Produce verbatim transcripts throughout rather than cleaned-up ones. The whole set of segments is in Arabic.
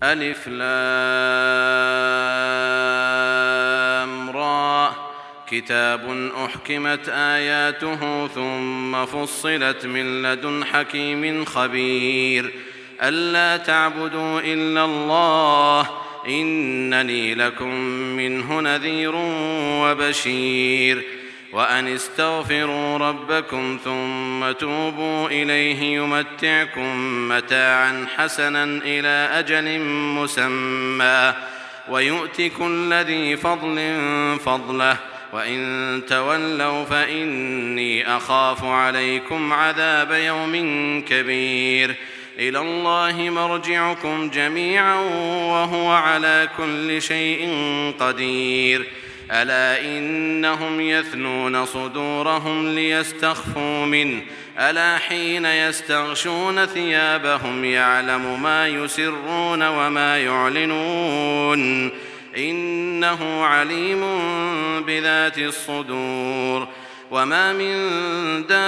ألف لام را كتاب أحكمت آياته ثم فصلت من لدن حكيم خبير ألا تعبدوا إلا الله إنني لكم منه نذير وبشير وأن استغفروا ربكم ثم توبوا إليه يمتعكم متاعا حسنا إلى أجل مسمى ويؤت كل ذي فضل فضله وإن تولوا فإني أخاف عليكم عذاب يوم كبير إلى الله مرجعكم جميعا وهو على كل شيء قدير ألا إنهم يثنون صدورهم ليستخفوا منه ألا حين يستغشون ثيابهم يعلم ما يسرون وما يعلنون إنه عليم بذات الصدور وما من دابة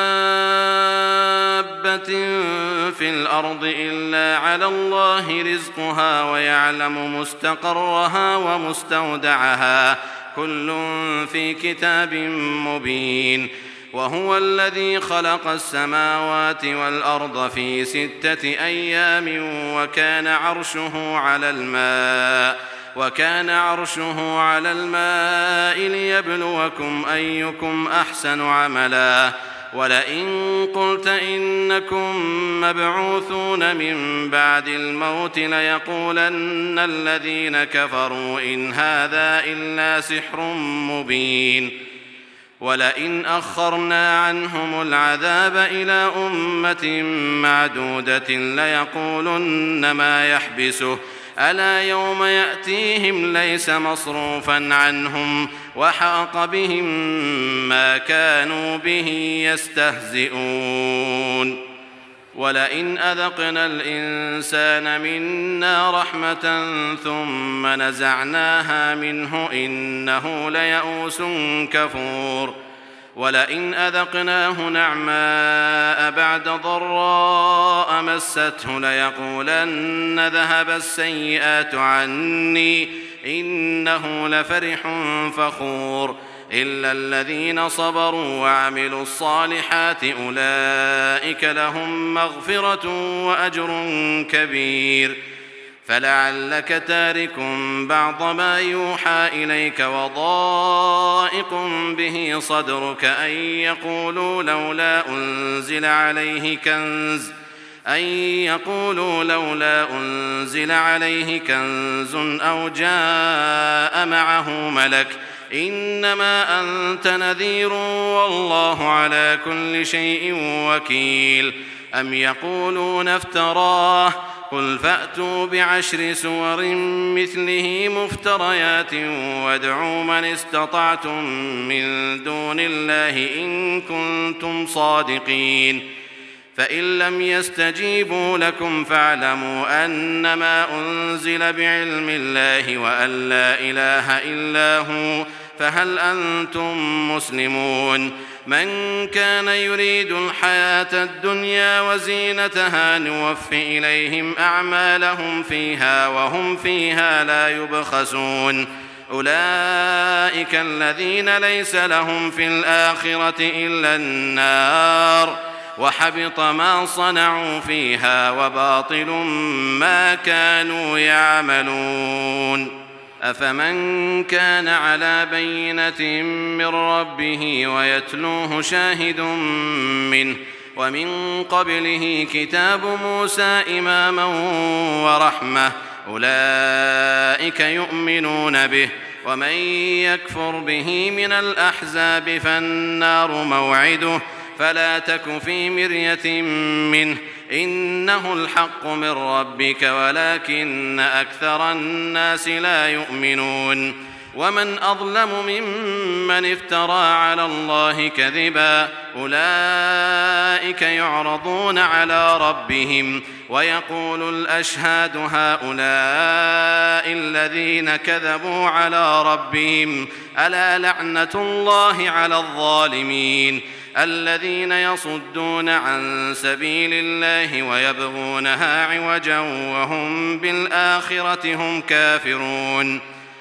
في الأرض إلا على الله رزقها ويعلم مستقرها ومستودعها كل في كتاب مبين وهو الذي خلق السماوات والأرض في ستة أيام وكان عرشه على الماء وكان عرشه على الماء ليبلوكم أيكم أحسن عملا ولئن قلت إنكم مبعوثون من بعد الموت ليقولن الذين كفروا إن هذا إلا سحر مبين ولئن أخرنا عنهم العذاب إلى أمة معدودة ليقولن ما يحبسه ألا يوم يأتيهم ليس مصروفا عنهم وحاق بهم ما كانوا به يستهزئون ولئن أذقنا الإنسان منا رحمة ثم نزعناها منه إنه ليئوس كفور ولئن أذقناه نعماء بعد ضراء مسته ليقولن ذهب السيئات عني إنه لفرح فخور إلا الذين صبروا وعملوا الصالحات أولئك لهم مغفرة وأجر كبير فلعلك تارك بعض ما يوحى إليك وضائق به صدرك أن يقولوا لولا أنزل عليه كنز أن يقولوا لولا أنزل عليه كنز أو جاء معه ملك إنما أنت نذير والله على كل شيء وكيل أم يقولون افتراه قل فأتوا بعشر سور مثله مفتريات وادعوا من استطعتم من دون الله إن كنتم صادقين فإن لم يستجيبوا لكم فاعلموا أنما أنزل بعلم الله وأن لا إله إلا هو فهل أنتم مسلمون من كان يريد الحياة الدنيا وزينتها نوف إليهم أعمالهم فيها وهم فيها لا يبخسون أولئك الذين ليس لهم في الآخرة إلا النار وحبط ما صنعوا فيها وباطل ما كانوا يعملون أفمن كان على بينة من ربه ويتلوه شاهد منه ومن قبله كتاب موسى إماما ورحمة أولئك يؤمنون به ومن يكفر به من الأحزاب فالنار موعده فلا تك في مرية منه إنه الحق من ربك ولكن أكثر الناس لا يؤمنون ومن أظلم ممن افترى على الله كذبا أولئك يعرضون على ربهم ويقول الأشهاد هؤلاء الذين كذبوا على ربهم ألا لعنة الله على الظالمين الذين يصدون عن سبيل الله ويبغونها عوجا وهم بالآخرة هم كافرون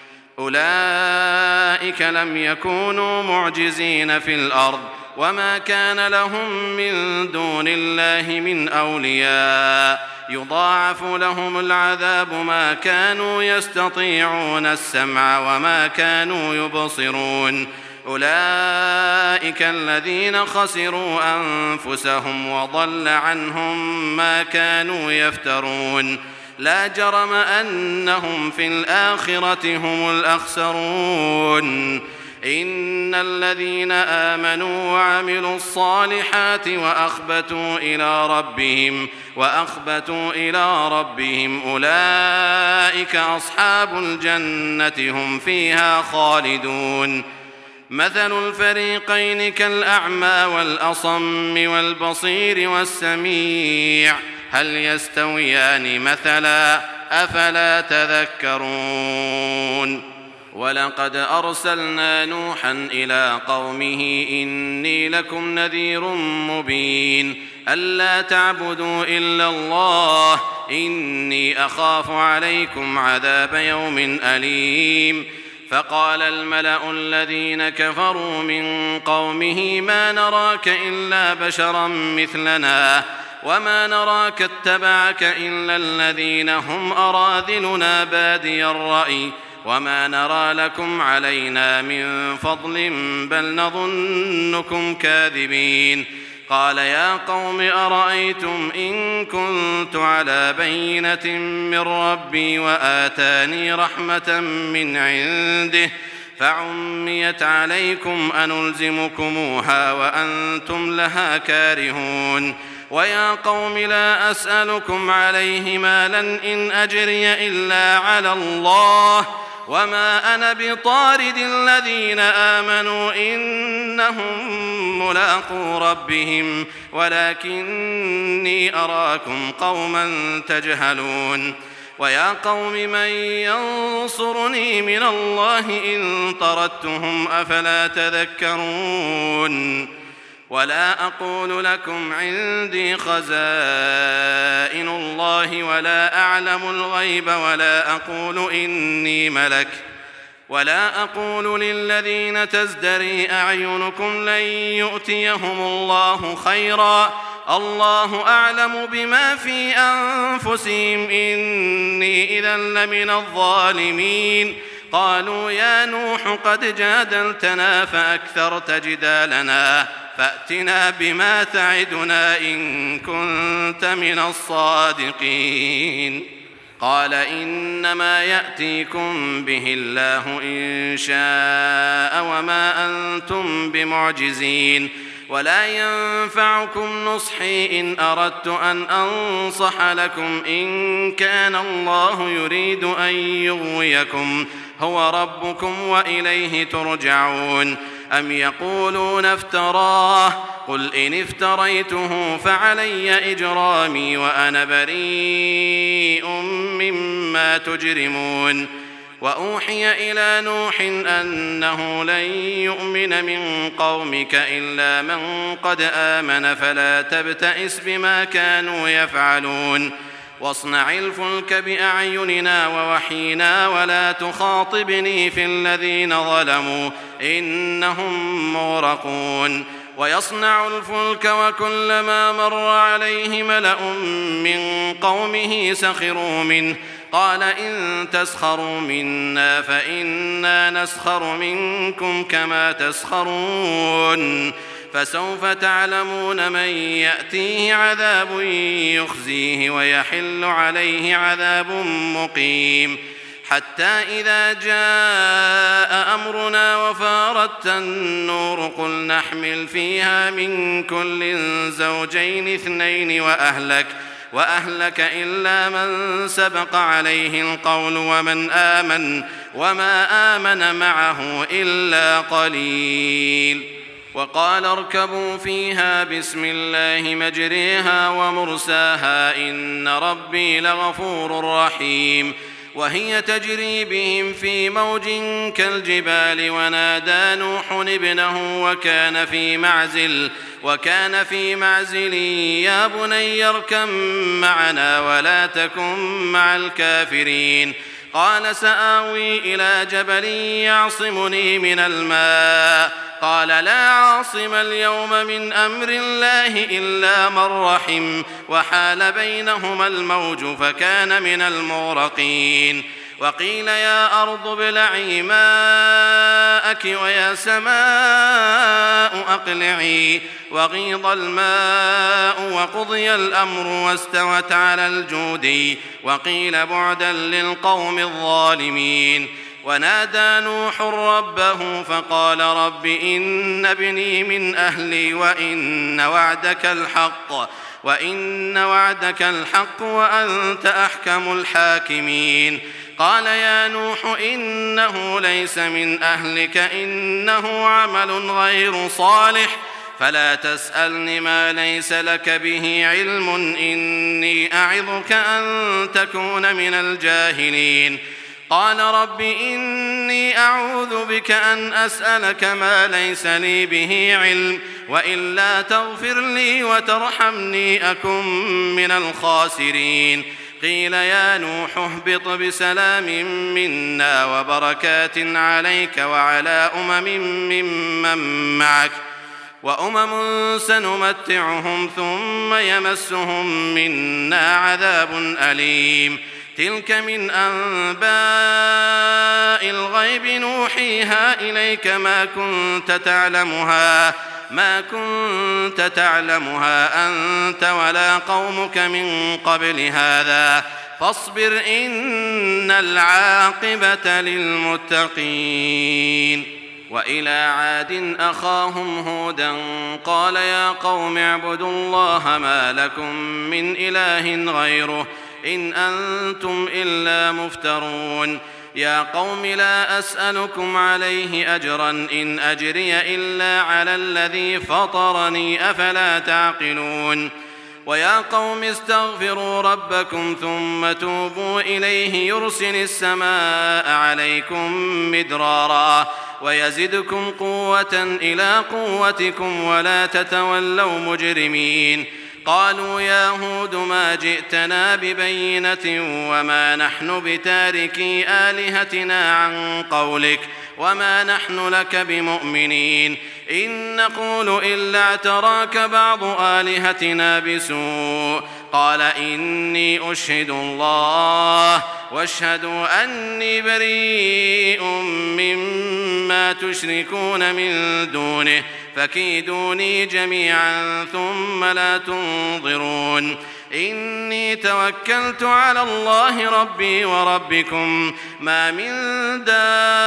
أولئك لم يكونوا معجزين في الأرض وما كان لهم من دون الله من أولياء يضاعف لهم العذاب ما كانوا يستطيعون السمع وما كانوا يبصرون أولئك الذين خسروا أنفسهم وضل عنهم ما كانوا يفترون لا جرم أنهم في الآخرة هم الأخسرون إن الذين آمنوا وعملوا الصالحات وأخبتوا إلى ربهم وأخبتوا إلى ربهم أولئك أصحاب الجنة هم فيها خالدون مثل الفريقين كالأعمى والأصم والبصير والسميع هل يستويان مثلا أفلا تذكرون ولقد أرسلنا نوحا إلى قومه إني لكم نذير مبين ألا تعبدوا إلا الله إني أخاف عليكم عذاب يوم أليم فقال الملأ الذين كفروا من قومه ما نراك إلا بشرا مثلنا وما نراك اتبعك إلا الذين هم أراذلنا بادي الرأي وما نرى لكم علينا من فضل بل نظنكم كاذبين قال يا قوم أرأيتم إن كنت على بينة من ربي وآتاني رحمة من عنده فعميت عليكم أنلزمكموها وأنتم لها كارهون ويا قوم لا أسألكم عليه مالا إن أجري إلا على الله وما أنا بطارد الذين آمنوا إنهم ملاقو ربهم ولكني أراكم قوما تجهلون ويا قوم من ينصرني من الله إن طردتهم أفلا تذكرون ولا أقول لكم عندي خزائن الله ولا أعلم الغيب ولا أقول إني ملك ولا أقول للذين تزدري أعينكم لن يؤتيهم الله خيرا الله أعلم بما في أنفسهم إني إذا لمن الظالمين قالوا يا نوح قد جادلتنا فأكثرت جدالنا فأتنا بما تعدنا إن كنت من الصادقين قال إنما يأتيكم به الله إن شاء وما أنتم بمعجزين ولا ينفعكم نصحي إن أردت أن أنصح لكم إن كان الله يريد أن يغويكم هو ربكم وإليه ترجعون أم يقولون افتراه قل إن افتريته فعلي إجرامي وأنا بريء مما تجرمون وأوحي إلى نوح أنه لن يؤمن من قومك إلا من قد آمن فلا تبتئس بما كانوا يفعلون واصنع الفلك بأعيننا ووحينا ولا تخاطبني في الذين ظلموا إنهم مغرقون ويصنع الفلك وكلما مر عليه ملأ من قومه سخروا منه قال إن تسخروا منا فإنا نسخر منكم كما تسخرون فسوف تعلمون من يأتيه عذاب يخزيه ويحل عليه عذاب مقيم حتى إذا جاء أمرنا وفارت النور قل نحمل فيها من كل زوجين اثنين وأهلك وأهلك إلا من سبق عليه القول ومن آمن وما آمن معه إلا قليل وقال اركبوا فيها بسم الله مجريها ومرساها إن ربي لغفور رحيم وهي تجري بهم في موج كالجبال ونادى نوح ابنه وكان في معزل وكان في معزل يا بني اركب معنا ولا تكن مع الكافرين قال سآوي إلى جبل يعصمني من الماء قال لا عاصم اليوم من أمر الله إلا من رحم وحال بينهما الموج فكان من المغرقين وقيل يا أرض ابلعي ماءك ويا سماء أقلعي وغيض الماء وقضي الأمر واستوت على الجودي وقيل بعدا للقوم الظالمين ونادى نوح ربه فقال رب إن ابني من أهلي وإن وعدك الحق وإن وعدك الحق وأنت أحكم الحاكمين قال يا نوح إنه ليس من أهلك إنه عمل غير صالح فلا تسألني ما ليس لك به علم إني أعظك أن تكون من الجاهلين قال رب إني أعوذ بك أن أسألك ما ليس لي به علم وإلا تغفر لي وترحمني أكن من الخاسرين قيل يا نوح اهبط بسلام منا وبركات عليك وعلى أمم ممن معك وأمم سنمتعهم ثم يمسهم منا عذاب أليم تلك من أنباء الغيب نوحيها إليك ما كنت تعلمها ما كنت تعلمها أنت ولا قومك من قبل هذا فاصبر إن العاقبة للمتقين وإلى عاد أخاهم هودا قال يا قوم اعبدوا الله ما لكم من إله غيره إن أنتم إلا مفترون يا قوم لا أسألكم عليه أجرا إن أجري إلا على الذي فطرني أفلا تعقلون ويا قوم استغفروا ربكم ثم توبوا إليه يرسل السماء عليكم مدرارا ويزدكم قوة إلى قوتكم ولا تتولوا مجرمين قالوا يا هود ما جئتنا ببينة وما نحن بتاركي آلهتنا عن قولك وما نحن لك بمؤمنين إن نقول إلا اعتراك بعض آلهتنا بسوء قال إني أشهد الله واشهدوا أني بريء مما تشركون من دونه فكيدوني جميعا ثم لا تنظرون إني توكلت على الله ربي وربكم ما من دابة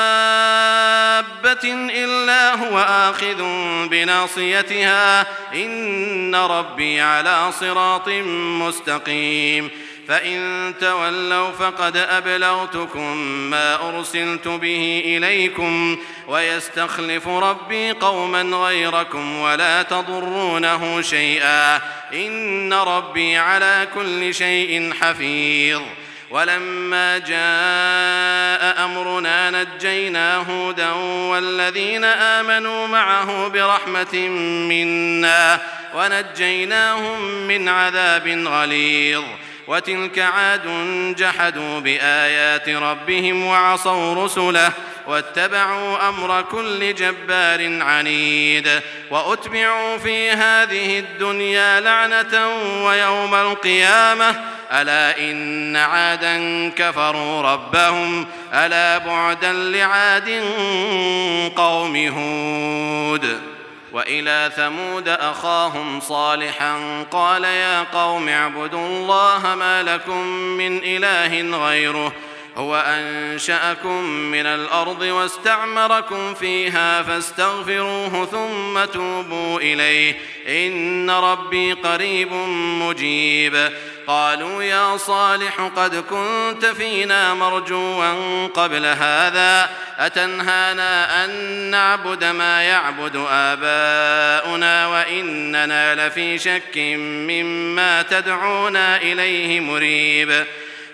إلا هو آخذ بناصيتها إن ربي على صراط مستقيم فإن تولوا فقد أبلغتكم ما أرسلت به إليكم ويستخلف ربي قوما غيركم ولا تضرونه شيئا إن ربي على كل شيء حفيظ ولما جاء أمرنا نجينا هودا والذين آمنوا معه برحمة منا ونجيناهم من عذاب غليظ وتلك عاد جحدوا بآيات ربهم وعصوا رسله واتبعوا أمر كل جبار عنيد وأتبعوا في هذه الدنيا لعنة ويوم القيامة ألا إن عادا كفروا ربهم ألا بعدا لعاد قوم هود وإلى ثمود أخاهم صالحا قال يا قوم اعبدوا الله ما لكم من إله غيره هو أنشأكم من الأرض واستعمركم فيها فاستغفروه ثم توبوا إليه إن ربي قريب مجيب قالوا يا صالح قد كنت فينا مرجوا قبل هذا أتنهانا أن نعبد ما يعبد آباؤنا وإننا لفي شك مما تدعونا إليه مريب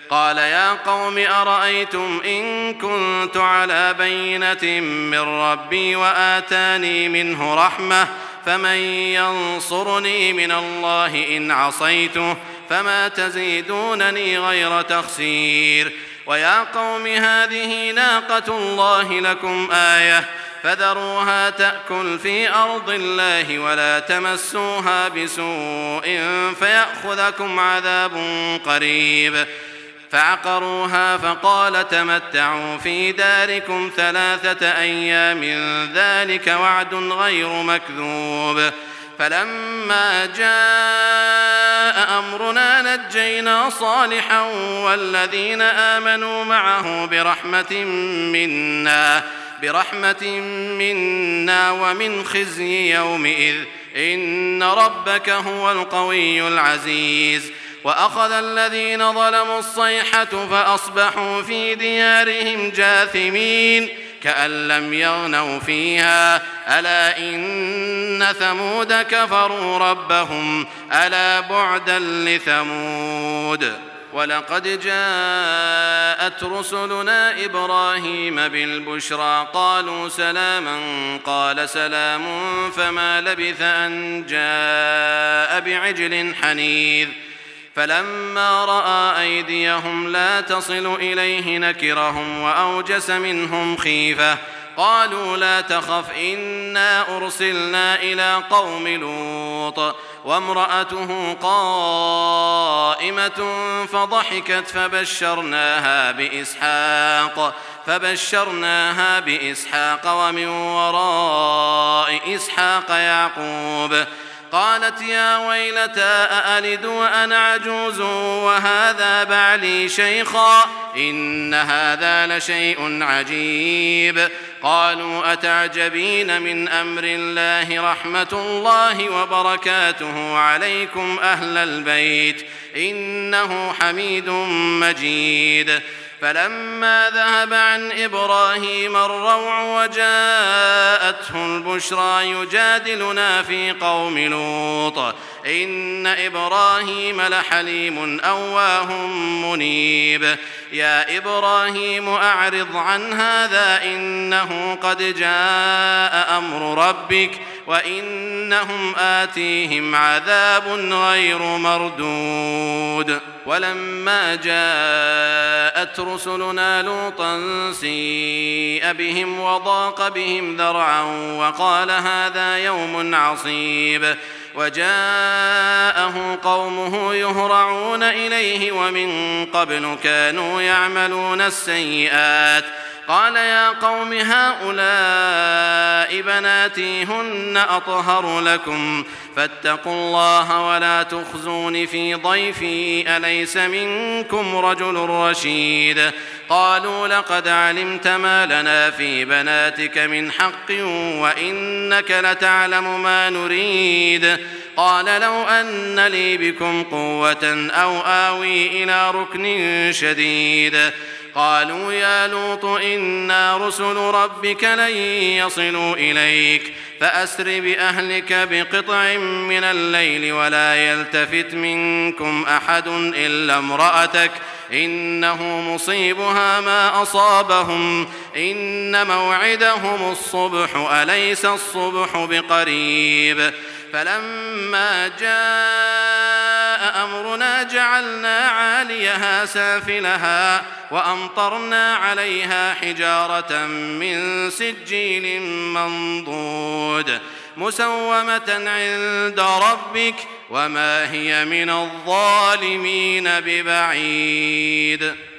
قال يا قوم أرأيتم إن كنت على بينة من ربي وآتاني منه رحمة فمن ينصرني من الله إن عصيته فما تزيدونني غير تخسير ويا قوم هذه ناقة الله لكم آية فذروها تأكل في أرض الله ولا تمسوها بسوء فيأخذكم عذاب قريب فعقروها فقال تمتعوا في داركم ثلاثة أيام ذلك وعد غير مكذوب فلما جاء أمرنا نجينا صالحا والذين آمنوا معه برحمة منا برحمة منا ومن خزي يومئذ إن ربك هو القوي العزيز وأخذ الذين ظلموا الصيحة فأصبحوا في ديارهم جاثمين كأن لم يغنوا فيها ألا إن ثمود كفروا ربهم ألا بعدا لثمود ولقد جاءت رسلنا إبراهيم بالبشرى قالوا سلاما قال سلام فما لبث أن جاء بعجل حنيذ فلما رأى أيديهم لا تصل إليه نكرهم وأوجس منهم خيفة قالوا لا تخف إنا أرسلنا إلى قوم لوط وامرأته قائمة فضحكت فبشرناها بإسحاق فبشرناها بإسحاق ومن وراء إسحاق يعقوب قالت يا ويلتى أألد وأنا عجوز وهذا بعلي شيخا إن هذا لشيء عجيب قالوا أتعجبين من أمر الله رحمة الله وبركاته عليكم أهل البيت إنه حميد مجيد فلما ذهب عن إبراهيم الروع وجاءته البشرى يجادلنا في قوم لوط إن إبراهيم لحليم أواه منيب يا إبراهيم أعرض عن هذا إنه قد جاء أمر ربك وإنهم آتيهم عذاب غير مردود ولما جاءت رسلنا لوطا سيء بهم وضاق بهم ذرعا وقال هذا يوم عصيب وجاءه قومه يهرعون إليه ومن قبل كانوا يعملون السيئات قال يا قوم هؤلاء بناتي هن أطهر لكم فاتقوا الله ولا تخزون في ضيفي أليس منكم رجل رشيد قالوا لقد علمت ما لنا في بناتك من حق وإنك لتعلم ما نريد قال لو أن لي بكم قوة أو آوي إلى ركن شديد قالوا يا لوط إنا رسل ربك لن يصلوا إليك فأسر بأهلك بقطع من الليل ولا يلتفت منكم أحد إلا امرأتك إنه مصيبها ما أصابهم إن موعدهم الصبح أليس الصبح بقريب فلما جاء أمرنا جعلنا عاليها سافلها وأمطرنا عليها حجارة من سجيل منضود مسومة عند ربك وما هي من الظالمين ببعيد.